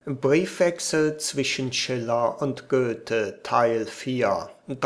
Briefwechsel zwischen Schiller und Goethe, Teil 4,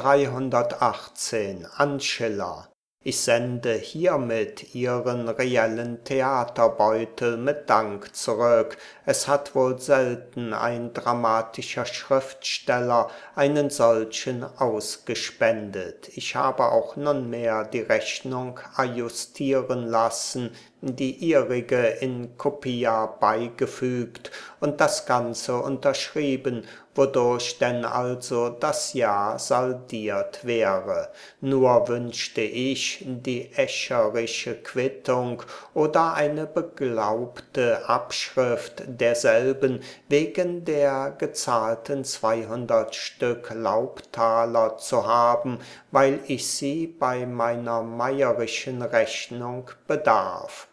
318 an Schiller. Ich sende hiermit Ihren reellen Theaterbeutel mit Dank zurück. Es hat wohl selten ein dramatischer Schriftsteller einen solchen ausgespendet. Ich habe auch nunmehr die Rechnung adjustieren lassen, die ihrige in Kopia beigefügt und das Ganze unterschrieben, wodurch denn also das Ja saldiert wäre. Nur wünschte ich die äscherische Quittung oder eine beglaubte Abschrift derselben wegen der gezahlten 200 Stück Laubtaler zu haben, weil ich sie bei meiner meierischen Rechnung bedarf.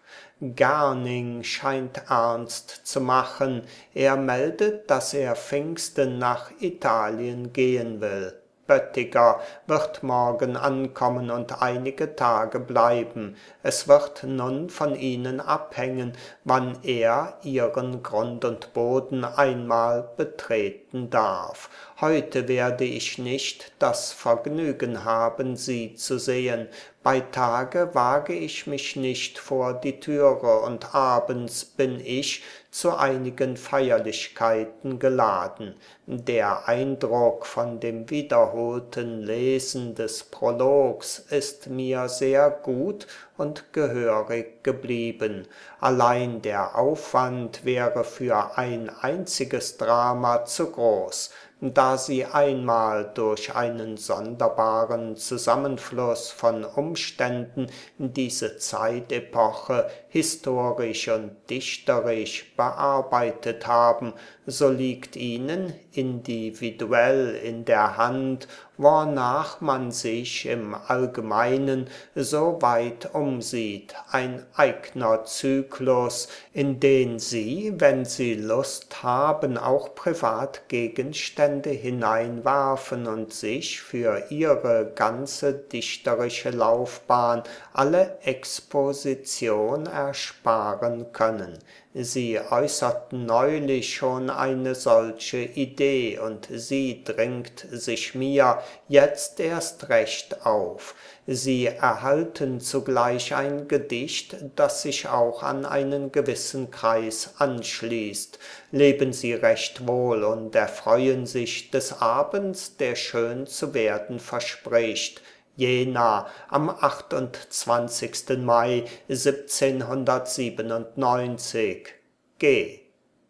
Garning scheint ernst zu machen. Er meldet, dass er Pfingsten nach Italien gehen will. Böttiger wird morgen ankommen und einige Tage bleiben. Es wird nun von Ihnen abhängen, wann er Ihren Grund und Boden einmal betreten darf. Heute werde ich nicht das Vergnügen haben, Sie zu sehen. Bei Tage wage ich mich nicht vor die Türe und abends bin ich zu einigen Feierlichkeiten geladen. Der Eindruck von dem wiederholten Lesen des Prologs ist mir sehr gut und gehörig geblieben. Allein der Aufwand wäre für ein einziges Drama zu groß, da sie einmal durch einen sonderbaren Zusammenfluss von Umständen diese Zeitepoche historisch und dichterisch bearbeitet haben, so liegt ihnen individuell in der Hand, wornach man sich im Allgemeinen so weit umsieht, ein eigner Zyklus, in den sie, wenn sie Lust haben, auch Privatgegenstände hineinwerfen und sich für ihre ganze dichterische Laufbahn alle Exposition ersparen können. Sie äußerten neulich schon eine solche Idee, und sie dringt sich mir jetzt erst recht auf. Sie erhalten zugleich ein Gedicht, das sich auch an einen gewissen Kreis anschließt. Leben Sie recht wohl und erfreuen sich des Abends, der schön zu werden verspricht. Jena am 28. Mai 1797. G.